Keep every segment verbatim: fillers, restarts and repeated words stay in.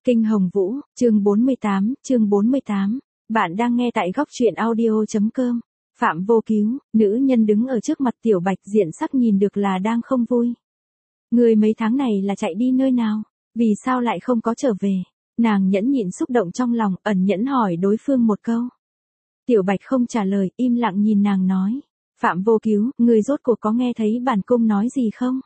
Kinh Hồng Vũ, chương bốn mươi tám, chương bốn mươi tám. Bạn đang nghe tại góc truyện audio.com. Phạm Vô Cứu, nữ nhân đứng ở trước mặt Tiểu Bạch diện sắc nhìn được là đang không vui. Người mấy tháng này là chạy đi nơi nào? Vì sao lại không có trở về? Nàng nhẫn nhịn xúc động trong lòng, ẩn nhẫn hỏi đối phương một câu. Tiểu Bạch không trả lời, im lặng nhìn nàng nói. Phạm Vô Cứu, người rốt cuộc có nghe thấy bản cung nói gì không?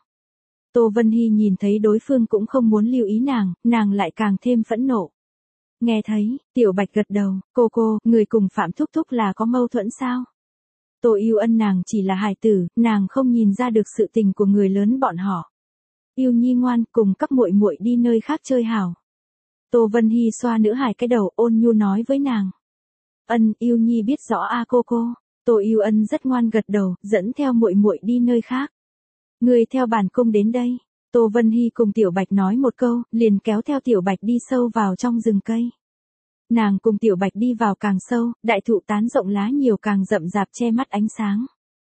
Tô Vân Hy nhìn thấy đối phương cũng không muốn lưu ý nàng, nàng lại càng thêm phẫn nộ. Nghe thấy, Tiểu Bạch gật đầu, cô cô, người cùng Phạm Thúc Thúc là có mâu thuẫn sao? Tô Yêu Ân nàng chỉ là hài tử, nàng không nhìn ra được sự tình của người lớn bọn họ. Yêu Nhi ngoan, cùng các muội muội đi nơi khác chơi hảo. Tô Vân Hy xoa nữ hài cái đầu, ôn nhu nói với nàng. Ân, Yêu Nhi biết rõ a cô cô. Tô Yêu Ân rất ngoan gật đầu, dẫn theo muội muội đi nơi khác. Người theo bản cung đến đây. Tô Vân Hy cùng Tiểu Bạch nói một câu, liền kéo theo Tiểu Bạch đi sâu vào trong rừng cây. Nàng cùng Tiểu Bạch đi vào càng sâu, đại thụ tán rộng lá nhiều càng rậm rạp che mắt ánh sáng.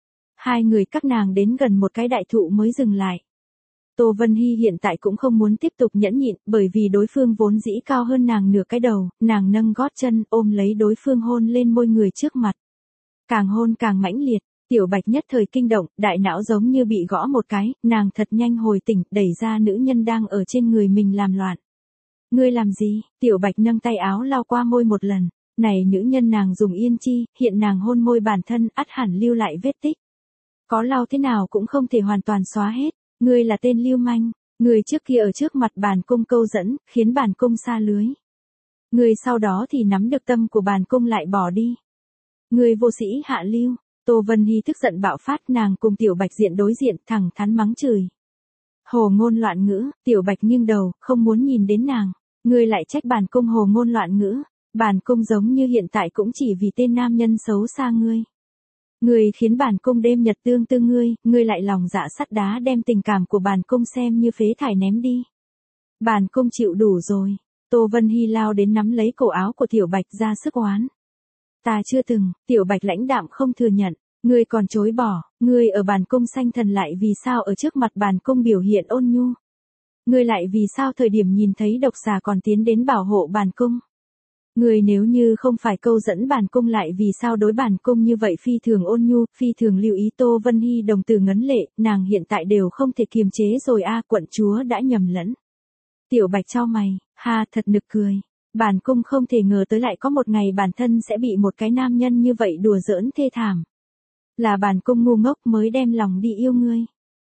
Hai người các nàng đến gần một cái đại thụ mới dừng lại. Tô Vân Hy hiện tại cũng không muốn tiếp tục nhẫn nhịn, bởi vì đối phương vốn dĩ cao hơn nàng nửa cái đầu, nàng nâng gót chân, ôm lấy đối phương hôn lên môi người trước mặt. Càng hôn càng mãnh liệt. Tiểu Bạch nhất thời kinh động, đại não giống như bị gõ một cái, nàng thật nhanh hồi tỉnh, đẩy ra nữ nhân đang ở trên người mình làm loạn. Ngươi làm gì? Tiểu Bạch nâng tay áo lau qua môi một lần, này nữ nhân nàng dùng yên chi, hiện nàng hôn môi bản thân, ắt hẳn lưu lại vết tích. Có lau thế nào cũng không thể hoàn toàn xóa hết, ngươi là tên lưu manh, ngươi trước kia ở trước mặt bản cung câu dẫn, khiến bản cung xa lưới. Ngươi sau đó thì nắm được tâm của bản cung lại bỏ đi. Ngươi vô sĩ hạ lưu. Tô Vân Hy tức giận bạo phát, nàng cùng Tiểu Bạch diện đối diện, thẳng thắn mắng chửi. Hồ ngôn loạn ngữ, Tiểu Bạch nghiêng đầu, không muốn nhìn đến nàng. Ngươi lại trách bản cung hồ ngôn loạn ngữ, bản cung giống như hiện tại cũng chỉ vì tên nam nhân xấu xa ngươi. Ngươi khiến bản cung đêm nhật tương tư ngươi, ngươi lại lòng dạ sắt đá đem tình cảm của bản cung xem như phế thải ném đi. Bản cung chịu đủ rồi. Tô Vân Hy lao đến nắm lấy cổ áo của Tiểu Bạch ra sức oán. Ta chưa từng, Tiểu Bạch lãnh đạm không thừa nhận, ngươi còn chối bỏ, ngươi ở bản cung sanh thần lại vì sao ở trước mặt bản cung biểu hiện ôn nhu. Ngươi lại vì sao thời điểm nhìn thấy độc xà còn tiến đến bảo hộ bản cung. Ngươi nếu như không phải câu dẫn bản cung lại vì sao đối bản cung như vậy phi thường ôn nhu, phi thường lưu ý. Tô Vân Hy đồng tử ngấn lệ, nàng hiện tại đều không thể kiềm chế rồi a, quận chúa đã nhầm lẫn. Tiểu Bạch chau mày, ha thật nực cười. Bản cung không thể ngờ tới lại có một ngày bản thân sẽ bị một cái nam nhân như vậy đùa giỡn thê thảm. Là bản cung ngu ngốc mới đem lòng đi yêu ngươi.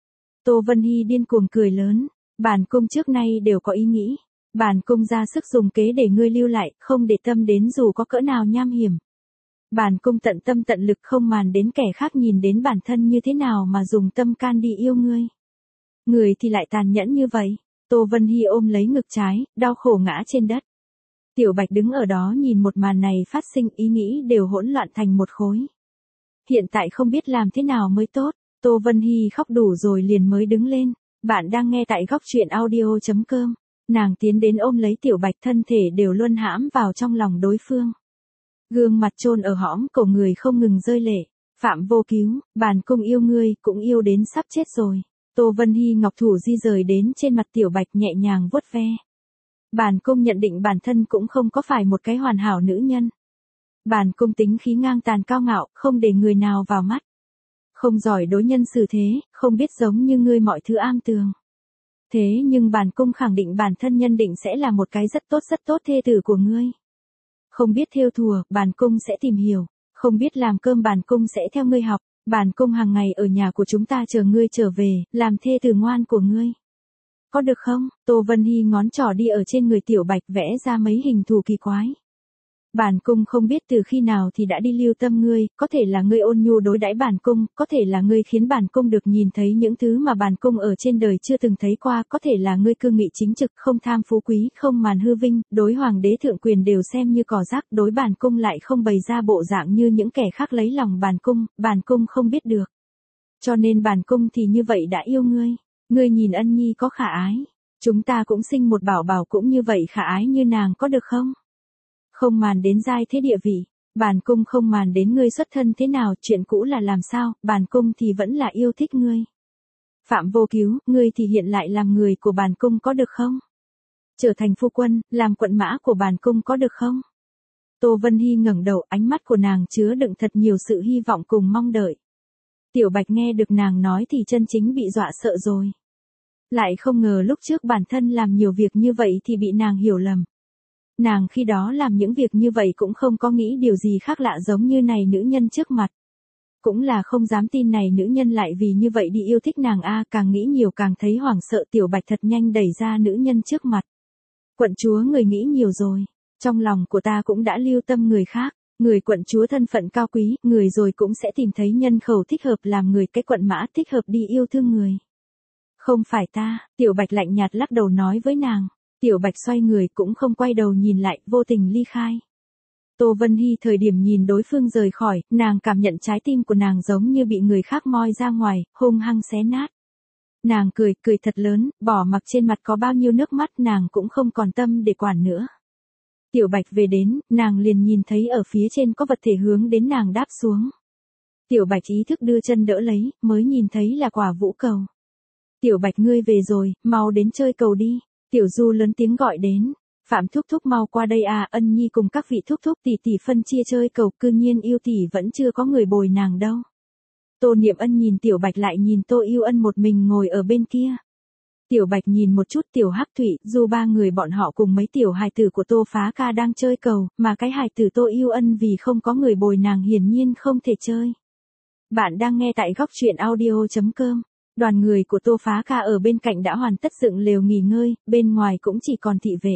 Tô Vân Hy điên cuồng cười lớn, bản cung trước nay đều có ý nghĩ, bản cung ra sức dùng kế để ngươi lưu lại, không để tâm đến dù có cỡ nào nham hiểm. Bản cung tận tâm tận lực không màn đến kẻ khác nhìn đến bản thân như thế nào mà dùng tâm can đi yêu ngươi. Người thì lại tàn nhẫn như vậy. Tô Vân Hy ôm lấy ngực trái, đau khổ ngã trên đất. Tiểu Bạch đứng ở đó nhìn một màn này phát sinh, ý nghĩ đều hỗn loạn thành một khối. Hiện tại không biết làm thế nào mới tốt, Tô Vân Hy khóc đủ rồi liền mới đứng lên. Bạn đang nghe tại góc truyện audio.com. Nàng tiến đến ôm lấy Tiểu Bạch, thân thể đều luân hãm vào trong lòng đối phương. Gương mặt chôn ở hõm cổ người không ngừng rơi lệ. Phạm Vô Cứu, bản cung yêu ngươi, cũng yêu đến sắp chết rồi. Tô Vân Hy ngọc thủ di rời đến trên mặt Tiểu Bạch nhẹ nhàng vuốt ve. Bản cung nhận định bản thân cũng không có phải một cái hoàn hảo nữ nhân. Bản cung tính khí ngang tàn cao ngạo, không để người nào vào mắt. Không giỏi đối nhân xử thế, không biết giống như ngươi mọi thứ am tường. Thế nhưng bản cung khẳng định bản thân nhân định sẽ là một cái rất tốt rất tốt thê tử của ngươi. Không biết thêu thùa, bản cung sẽ tìm hiểu. Không biết làm cơm, bản cung sẽ theo ngươi học. Bản cung hàng ngày ở nhà của chúng ta chờ ngươi trở về, làm thê tử ngoan của ngươi. Có được không? Tô Vân Hy ngón trỏ đi ở trên người Tiểu Bạch vẽ ra mấy hình thù kỳ quái. Bản cung không biết từ khi nào thì đã đi lưu tâm ngươi, có thể là ngươi ôn nhu đối đãi bản cung, có thể là ngươi khiến bản cung được nhìn thấy những thứ mà bản cung ở trên đời chưa từng thấy qua, có thể là ngươi cương nghị chính trực, không tham phú quý, không màn hư vinh, đối hoàng đế thượng quyền đều xem như cỏ rác, đối bản cung lại không bày ra bộ dạng như những kẻ khác lấy lòng bản cung, bản cung không biết được. Cho nên bản cung thì như vậy đã yêu ngươi. Ngươi nhìn Ân Nhi có khả ái, chúng ta cũng sinh một bảo bảo cũng như vậy khả ái như nàng, có được không? Không màn đến giai thế địa vị, bản cung không màn đến ngươi xuất thân thế nào, chuyện cũ là làm sao, bản cung thì vẫn là yêu thích ngươi. Phạm Vô Cứu, ngươi thì hiện lại làm người của bản cung, có được không? Trở thành phu quân, làm quận mã của bản cung có được không? Tô Vân Hy ngẩng đầu, ánh mắt của nàng chứa đựng thật nhiều sự hy vọng cùng mong đợi. Tiểu Bạch nghe được nàng nói thì chân chính bị dọa sợ rồi. Lại không ngờ lúc trước bản thân làm nhiều việc như vậy thì bị nàng hiểu lầm. Nàng khi đó làm những việc như vậy cũng không có nghĩ điều gì khác lạ giống như này nữ nhân trước mặt. Cũng là không dám tin này nữ nhân lại vì như vậy đi yêu thích nàng a, càng nghĩ nhiều càng thấy hoảng sợ. Tiểu Bạch thật nhanh đẩy ra nữ nhân trước mặt. Quận chúa người nghĩ nhiều rồi, trong lòng của ta cũng đã lưu tâm người khác, người quận chúa thân phận cao quý, người rồi cũng sẽ tìm thấy nhân khẩu thích hợp làm người, cái quận mã thích hợp đi yêu thương người. Không phải ta, Tiểu Bạch lạnh nhạt lắc đầu nói với nàng. Tiểu Bạch xoay người cũng không quay đầu nhìn lại, vô tình ly khai. Tô Vân Hy thời điểm nhìn đối phương rời khỏi, nàng cảm nhận trái tim của nàng giống như bị người khác moi ra ngoài, hung hăng xé nát. Nàng cười, cười thật lớn, bỏ mặc trên mặt có bao nhiêu nước mắt nàng cũng không còn tâm để quản nữa. Tiểu Bạch về đến, nàng liền nhìn thấy ở phía trên có vật thể hướng đến nàng đáp xuống. Tiểu Bạch ý thức đưa chân đỡ lấy, mới nhìn thấy là quả vũ cầu. Tiểu Bạch ngươi về rồi, mau đến chơi cầu đi. Tiểu Du lớn tiếng gọi đến. Phạm thúc thúc mau qua đây à, Ân Nhi cùng các vị thúc thúc tỷ tỷ phân chia chơi cầu, cư nhiên yêu tỷ vẫn chưa có người bồi nàng đâu. Tô Niệm Ân nhìn Tiểu Bạch lại nhìn Tô Yêu Ân một mình ngồi ở bên kia. Tiểu Bạch nhìn một chút Tiểu Hắc Thụy, Du ba người bọn họ cùng mấy tiểu hài tử của Tô Phá Ca đang chơi cầu, mà cái hài tử Tô Yêu Ân vì không có người bồi nàng hiển nhiên không thể chơi. Bạn đang nghe tại góc truyện audio chấm com. Đoàn người của Tô Phá Ca ở bên cạnh đã hoàn tất dựng lều nghỉ ngơi, bên ngoài cũng chỉ còn thị vệ.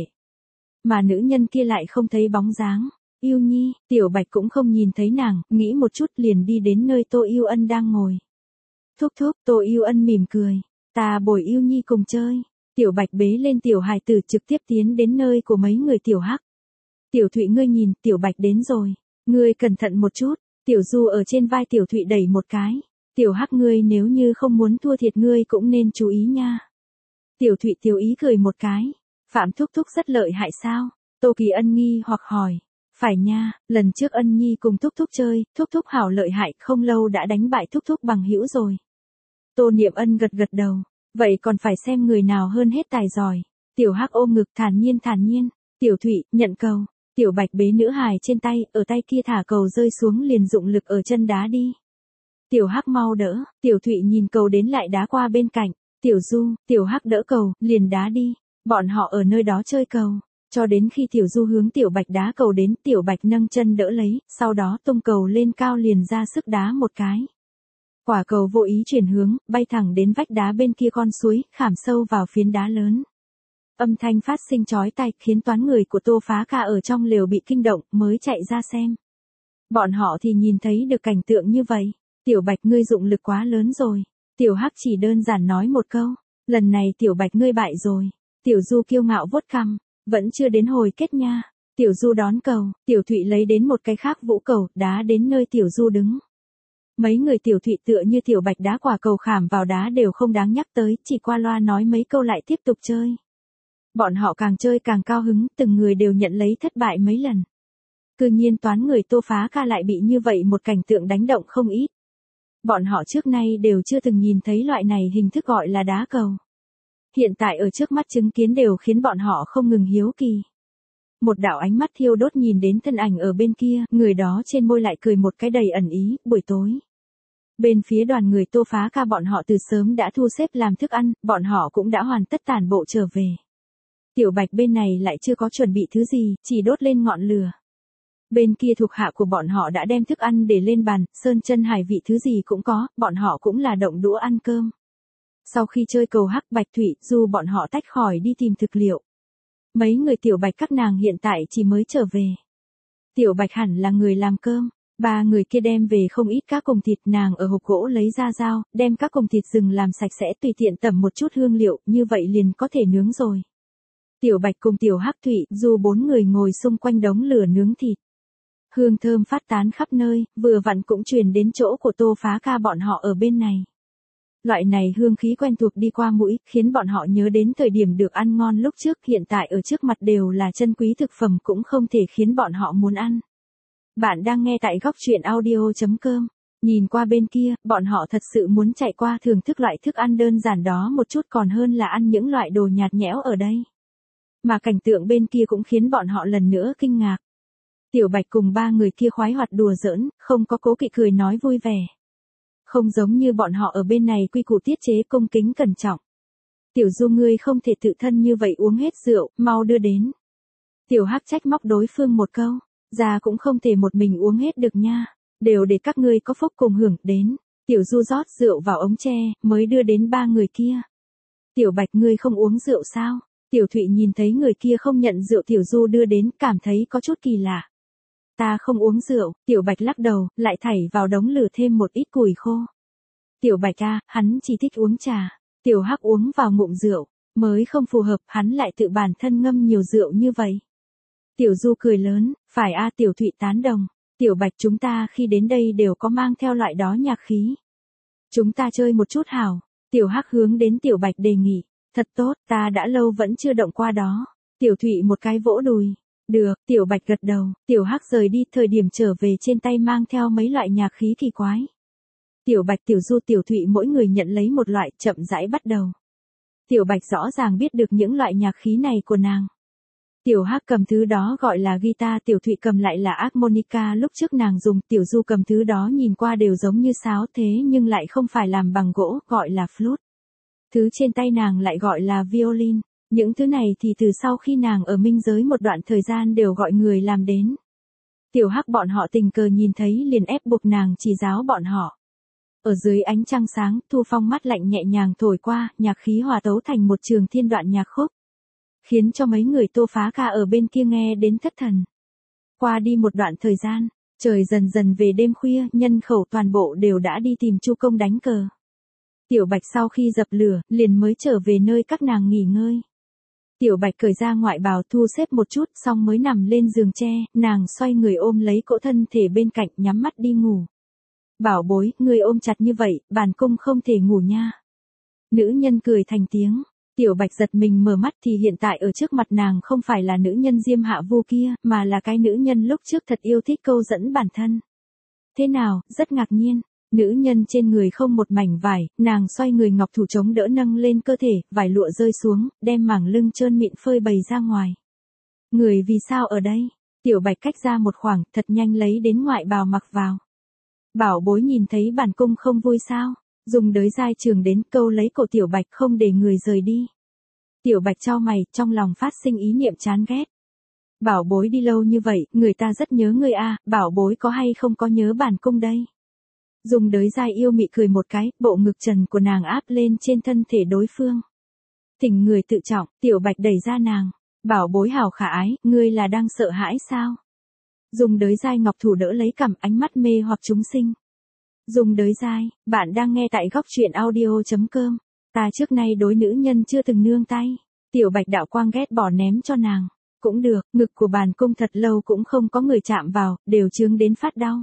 Mà nữ nhân kia lại không thấy bóng dáng. Yêu Nhi, Tiểu Bạch cũng không nhìn thấy nàng, nghĩ một chút liền đi đến nơi Tô Yêu Ân đang ngồi. Thúc thúc, Tô Yêu Ân mỉm cười. Ta bồi Yêu Nhi cùng chơi. Tiểu Bạch bế lên tiểu hài tử trực tiếp tiến đến nơi của mấy người Tiểu Hắc. Tiểu Thụy ngươi nhìn, Tiểu Bạch đến rồi. Ngươi cẩn thận một chút. Tiểu Du ở trên vai Tiểu Thụy đẩy một cái. Tiểu Hắc ngươi nếu như không muốn thua thiệt ngươi cũng nên chú ý nha. Tiểu Thụy tiểu ý cười một cái. Phạm thúc thúc rất lợi hại sao? Tô Kỳ Ân nghi hoặc hỏi. Phải nha, lần trước Ân Nhi cùng thúc thúc chơi, thúc thúc hảo lợi hại, không lâu đã đánh bại thúc thúc bằng hữu rồi. Tô Niệm Ân gật gật đầu. Vậy còn phải xem người nào hơn hết tài giỏi. Tiểu Hắc ôm ngực thản nhiên thản nhiên. Tiểu Thụy, nhận cầu. Tiểu Bạch bế nữ hài trên tay, ở tay kia thả cầu rơi xuống liền dụng lực ở chân đá đi. Tiểu Hắc mau đỡ, Tiểu Thụy nhìn cầu đến lại đá qua bên cạnh. Tiểu Du, Tiểu Hắc đỡ cầu, liền đá đi. Bọn họ ở nơi đó chơi cầu, cho đến khi Tiểu Du hướng Tiểu Bạch đá cầu đến, Tiểu Bạch nâng chân đỡ lấy, sau đó tung cầu lên cao liền ra sức đá một cái. Quả cầu vô ý chuyển hướng, bay thẳng đến vách đá bên kia con suối, khảm sâu vào phiến đá lớn. Âm thanh phát sinh chói tai, khiến toán người của Tô Phá Ca ở trong lều bị kinh động, mới chạy ra xem. Bọn họ thì nhìn thấy được cảnh tượng như vậy. Tiểu Bạch ngươi dụng lực quá lớn rồi. Tiểu Hắc chỉ đơn giản nói một câu. Lần này Tiểu Bạch ngươi bại rồi. Tiểu Du kiêu ngạo vuốt cằm. Vẫn chưa đến hồi kết nha. Tiểu Du đón cầu. Tiểu Thụy lấy đến một cái khác vũ cầu, đá đến nơi Tiểu Du đứng. Mấy người Tiểu Thụy tựa như Tiểu Bạch đá quả cầu khảm vào đá đều không đáng nhắc tới, chỉ qua loa nói mấy câu lại tiếp tục chơi. Bọn họ càng chơi càng cao hứng, từng người đều nhận lấy thất bại mấy lần. Cư nhiên toán người Tô Phá Ca lại bị như vậy một cảnh tượng đánh động không ít. Bọn họ trước nay đều chưa từng nhìn thấy loại này hình thức gọi là đá cầu. Hiện tại ở trước mắt chứng kiến đều khiến bọn họ không ngừng hiếu kỳ. Một đạo ánh mắt thiêu đốt nhìn đến thân ảnh ở bên kia, người đó trên môi lại cười một cái đầy ẩn ý, buổi tối. Bên phía đoàn người Tô Phá Ca bọn họ từ sớm đã thu xếp làm thức ăn, bọn họ cũng đã hoàn tất tản bộ trở về. Tiểu Bạch bên này lại chưa có chuẩn bị thứ gì, chỉ đốt lên ngọn lửa. Bên kia thuộc hạ của bọn họ đã đem thức ăn để lên bàn, sơn chân hải vị thứ gì cũng có, bọn họ cũng là động đũa ăn cơm. Sau khi chơi cầu Hắc Bạch Thủy, dù bọn họ tách khỏi đi tìm thực liệu. Mấy người Tiểu Bạch các nàng hiện tại chỉ mới trở về. Tiểu Bạch hẳn là người làm cơm, ba người kia đem về không ít cá cùng thịt, nàng ở hộp gỗ lấy ra dao, đem cá cùng thịt rừng làm sạch sẽ tùy tiện tẩm một chút hương liệu, như vậy liền có thể nướng rồi. Tiểu Bạch cùng Tiểu Hắc Thụy, dù bốn người ngồi xung quanh đống lửa nướng thịt. Hương thơm phát tán khắp nơi, vừa vặn cũng truyền đến chỗ của Tô Phá Ca bọn họ ở bên này. Loại này hương khí quen thuộc đi qua mũi, khiến bọn họ nhớ đến thời điểm được ăn ngon lúc trước, hiện tại ở trước mặt đều là chân quý thực phẩm cũng không thể khiến bọn họ muốn ăn. Bạn đang nghe tại góc truyện audio chấm com. Nhìn qua bên kia, bọn họ thật sự muốn chạy qua thưởng thức loại thức ăn đơn giản đó một chút còn hơn là ăn những loại đồ nhạt nhẽo ở đây. Mà cảnh tượng bên kia cũng khiến bọn họ lần nữa kinh ngạc. Tiểu Bạch cùng ba người kia khoái hoạt đùa giỡn, không có cố kỵ cười nói vui vẻ. Không giống như bọn họ ở bên này quy củ tiết chế cung kính cẩn trọng. Tiểu Du ngươi không thể tự thân như vậy uống hết rượu, mau đưa đến. Tiểu Hắc trách móc đối phương một câu, già cũng không thể một mình uống hết được nha, đều để các ngươi có phúc cùng hưởng đến. Tiểu Du rót rượu vào ống tre, mới đưa đến ba người kia. Tiểu Bạch ngươi không uống rượu sao? Tiểu Thụy nhìn thấy người kia không nhận rượu Tiểu Du đưa đến, cảm thấy có chút kỳ lạ. Ta không uống rượu, Tiểu Bạch lắc đầu, lại thảy vào đống lửa thêm một ít củi khô. Tiểu Bạch a, hắn chỉ thích uống trà. Tiểu Hắc uống vào ngụm rượu, mới không phù hợp, hắn lại tự bản thân ngâm nhiều rượu như vậy. Tiểu Du cười lớn, phải a. Tiểu Thụy tán đồng. Tiểu Bạch chúng ta khi đến đây đều có mang theo loại đó nhạc khí. Chúng ta chơi một chút hảo. Tiểu Hắc hướng đến Tiểu Bạch đề nghị. Thật tốt, ta đã lâu vẫn chưa động qua đó. Tiểu Thụy một cái vỗ đùi. Được, Tiểu Bạch gật đầu. Tiểu Hắc rời đi, thời điểm trở về trên tay mang theo mấy loại nhạc khí kỳ quái. Tiểu Bạch, Tiểu Du, Tiểu Thụy mỗi người nhận lấy một loại, chậm rãi bắt đầu. Tiểu Bạch rõ ràng biết được những loại nhạc khí này của nàng. Tiểu Hắc cầm thứ đó gọi là guitar, Tiểu Thụy cầm lại là harmonica, lúc trước nàng dùng, Tiểu Du cầm thứ đó nhìn qua đều giống như sáo thế nhưng lại không phải làm bằng gỗ, gọi là flute. Thứ trên tay nàng lại gọi là violin. Những thứ này thì từ sau khi nàng ở minh giới một đoạn thời gian đều gọi người làm đến. Tiểu Hắc bọn họ tình cờ nhìn thấy liền ép buộc nàng chỉ giáo bọn họ. Ở dưới ánh trăng sáng, thu phong mát lạnh nhẹ nhàng thổi qua, nhạc khí hòa tấu thành một trường thiên đoạn nhạc khúc. Khiến cho mấy người Tô Phá Ca ở bên kia nghe đến thất thần. Qua đi một đoạn thời gian, trời dần dần về đêm khuya, nhân khẩu toàn bộ đều đã đi tìm Chu Công đánh cờ. Tiểu Bạch sau khi dập lửa, liền mới trở về nơi các nàng nghỉ ngơi. Tiểu Bạch cởi ra ngoại bào thu xếp một chút, xong mới nằm lên giường tre, nàng xoay người ôm lấy cỗ thân thể bên cạnh, nhắm mắt đi ngủ. Bảo bối, ngươi ôm chặt như vậy, bản cung không thể ngủ nha. Nữ nhân cười thành tiếng. Tiểu Bạch giật mình mở mắt thì hiện tại ở trước mặt nàng không phải là nữ nhân Diêm Hạ Vu kia, mà là cái nữ nhân lúc trước thật yêu thích câu dẫn bản thân. Thế nào, rất ngạc nhiên. Nữ nhân trên người không một mảnh vải, nàng xoay người ngọc thủ chống đỡ nâng lên cơ thể, vải lụa rơi xuống, đem mảng lưng trơn mịn phơi bày ra ngoài. Người vì sao ở đây? Tiểu Bạch cách ra một khoảng, thật nhanh lấy đến ngoại bào mặc vào. Bảo bối nhìn thấy bản cung không vui sao? Dùng đới dai trường đến câu lấy cổ Tiểu Bạch không để người rời đi. Tiểu Bạch chau mày, trong lòng phát sinh ý niệm chán ghét. Bảo bối đi lâu như vậy, người ta rất nhớ người a, bảo bối có hay không có nhớ bản cung đây? Dùng đới dai yêu mị cười một cái, bộ ngực trần của nàng áp lên trên thân thể đối phương. Thỉnh người tự trọng, Tiểu Bạch đẩy ra nàng. Bảo bối hảo khả ái, ngươi là đang sợ hãi sao? Dùng đới dai ngọc thủ đỡ lấy cằm, ánh mắt mê hoặc chúng sinh. Dùng đới dai, bạn đang nghe tại góc truyện audio chấm com. Ta trước nay đối nữ nhân chưa từng nương tay. Tiểu Bạch đạo quang ghét bỏ ném cho nàng. Cũng được, ngực của bản cung thật lâu cũng không có người chạm vào, đều chướng đến phát đau.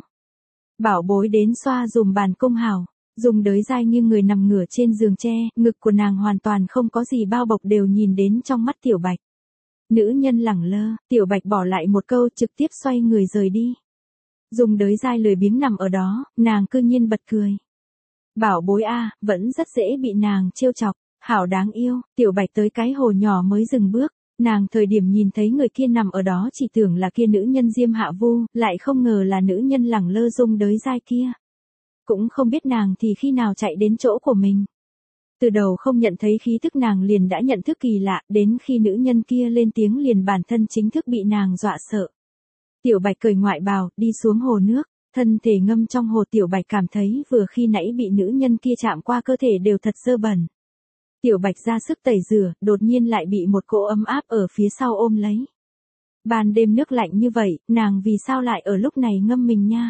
Bảo bối đến xoa dùm bàn cung hảo. Dùng đới dai như người nằm ngửa trên giường tre, ngực của nàng hoàn toàn không có gì bao bọc đều nhìn đến trong mắt Tiểu Bạch. Nữ nhân lẳng lơ, Tiểu Bạch bỏ lại một câu trực tiếp xoay người rời đi. Dùng đới dai lười biếng nằm ở đó, nàng cư nhiên bật cười. Bảo bối a, vẫn rất dễ bị nàng trêu chọc, hảo đáng yêu. Tiểu Bạch tới cái hồ nhỏ mới dừng bước. Nàng thời điểm nhìn thấy người kia nằm ở đó chỉ tưởng là kia nữ nhân Diêm Hạ Vu, lại không ngờ là nữ nhân lẳng lơ dùng đới dai kia. Cũng không biết nàng thì khi nào chạy đến chỗ của mình. Từ đầu không nhận thấy khí thức nàng liền đã nhận thức kỳ lạ, đến khi nữ nhân kia lên tiếng liền bản thân chính thức bị nàng dọa sợ. Tiểu Bạch cởi ngoại bào, đi xuống hồ nước, thân thể ngâm trong hồ. Tiểu Bạch cảm thấy vừa khi nãy bị nữ nhân kia chạm qua cơ thể đều thật dơ bẩn. Tiểu Bạch ra sức tẩy rửa, đột nhiên lại bị một cỗ ấm áp ở phía sau ôm lấy. Ban đêm nước lạnh như vậy, nàng vì sao lại ở lúc này ngâm mình nha?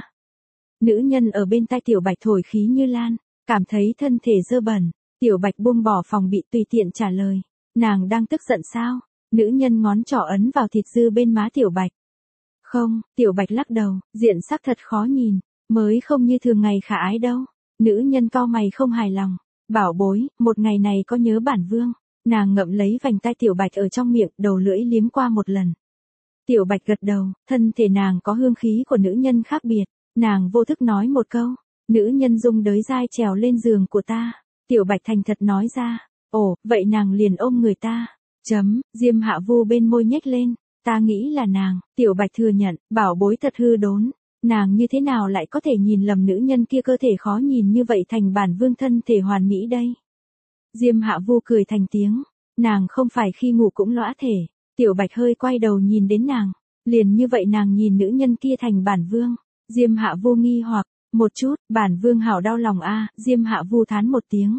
Nữ nhân ở bên tai Tiểu Bạch thổi khí như lan, cảm thấy thân thể dơ bẩn. Tiểu Bạch buông bỏ phòng bị tùy tiện trả lời. Nàng đang tức giận sao? Nữ nhân ngón trỏ ấn vào thịt dư bên má Tiểu Bạch. Không, Tiểu Bạch lắc đầu, diện sắc thật khó nhìn, mới không như thường ngày khả ái đâu. Nữ nhân cau mày không hài lòng. Bảo bối, một ngày này có nhớ bản vương? Nàng ngậm lấy vành tai Tiểu Bạch ở trong miệng, đầu lưỡi liếm qua một lần. Tiểu Bạch gật đầu, thân thể nàng có hương khí của nữ nhân khác biệt. Nàng vô thức nói một câu, nữ nhân dùng đới dai trèo lên giường của ta. Tiểu Bạch thành thật nói ra, ồ, vậy nàng liền ôm người ta. Chấm, Diêm Hạ Vu bên môi nhếch lên, ta nghĩ là nàng, Tiểu Bạch thừa nhận, bảo bối thật hư đốn. Nàng như thế nào lại có thể nhìn lầm nữ nhân kia cơ thể khó nhìn như vậy thành bản vương thân thể hoàn mỹ đây. Diêm Hạ Vu cười thành tiếng, nàng không phải khi ngủ cũng lõa thể. Tiểu Bạch hơi quay đầu nhìn đến nàng, liền như vậy nàng nhìn nữ nhân kia thành bản vương. Diêm Hạ Vu nghi hoặc, một chút, bản vương hảo đau lòng a. Diêm Hạ Vu thán một tiếng.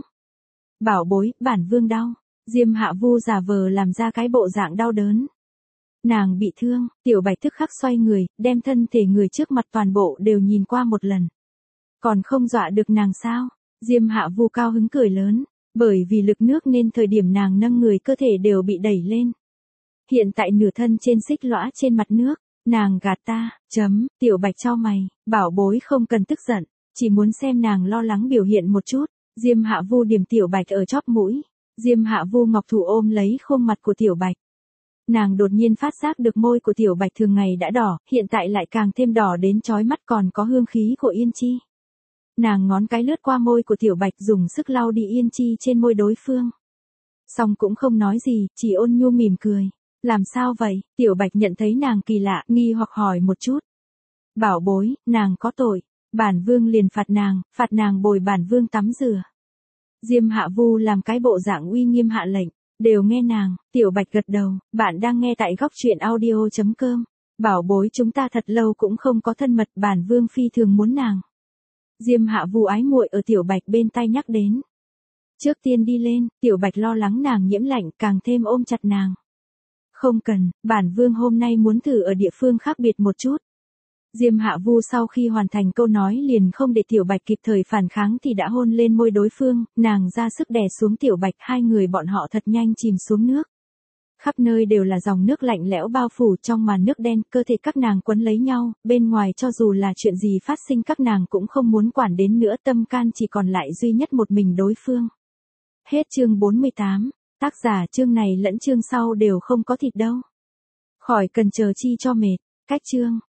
Bảo bối, bản vương đau. Diêm Hạ Vu giả vờ làm ra cái bộ dạng đau đớn. Nàng bị thương, Tiểu Bạch tức khắc xoay người, đem thân thể người trước mặt toàn bộ đều nhìn qua một lần. Còn không dọa được nàng sao? Diêm Hạ Vu cao hứng cười lớn, bởi vì lực nước nên thời điểm nàng nâng người cơ thể đều bị đẩy lên. Hiện tại nửa thân trên xích lõa trên mặt nước, nàng gạt ta, chấm, Tiểu Bạch chau mày, bảo bối không cần tức giận, chỉ muốn xem nàng lo lắng biểu hiện một chút. Diêm Hạ Vu điểm Tiểu Bạch ở chóp mũi, Diêm Hạ Vu ngọc thủ ôm lấy khuôn mặt của Tiểu Bạch. Nàng đột nhiên phát giác được môi của Tiểu Bạch thường ngày đã đỏ, hiện tại lại càng thêm đỏ đến chói mắt còn có hương khí của Yên Chi. Nàng ngón cái lướt qua môi của Tiểu Bạch dùng sức lau đi Yên Chi trên môi đối phương. Xong cũng không nói gì, chỉ ôn nhu mỉm cười. Làm sao vậy? Tiểu Bạch nhận thấy nàng kỳ lạ, nghi hoặc hỏi một chút. Bảo bối, nàng có tội. Bản vương liền phạt nàng, phạt nàng bồi bản vương tắm rửa. Diêm Hạ Vu làm cái bộ dạng uy nghiêm hạ lệnh. Đều nghe nàng, Tiểu Bạch gật đầu, bạn đang nghe tại góc truyện audio chấm com. Bảo bối chúng ta thật lâu cũng không có thân mật, bản vương phi thường muốn nàng. Diêm Hạ Vu ái muội ở Tiểu Bạch bên tai nhắc đến. Trước tiên đi lên, Tiểu Bạch lo lắng nàng nhiễm lạnh càng thêm ôm chặt nàng. Không cần, bản vương hôm nay muốn thử ở địa phương khác biệt một chút. Diêm Hạ Vu sau khi hoàn thành câu nói liền không để Tiểu Bạch kịp thời phản kháng thì đã hôn lên môi đối phương, nàng ra sức đè xuống Tiểu Bạch, hai người bọn họ thật nhanh chìm xuống nước. Khắp nơi đều là dòng nước lạnh lẽo bao phủ trong màn nước đen, cơ thể các nàng quấn lấy nhau, bên ngoài cho dù là chuyện gì phát sinh các nàng cũng không muốn quản đến nữa, tâm can chỉ còn lại duy nhất một mình đối phương. Hết chương bốn mươi tám, tác giả chương này lẫn chương sau đều không có thịt đâu. Khỏi cần chờ chi cho mệt, cách chương.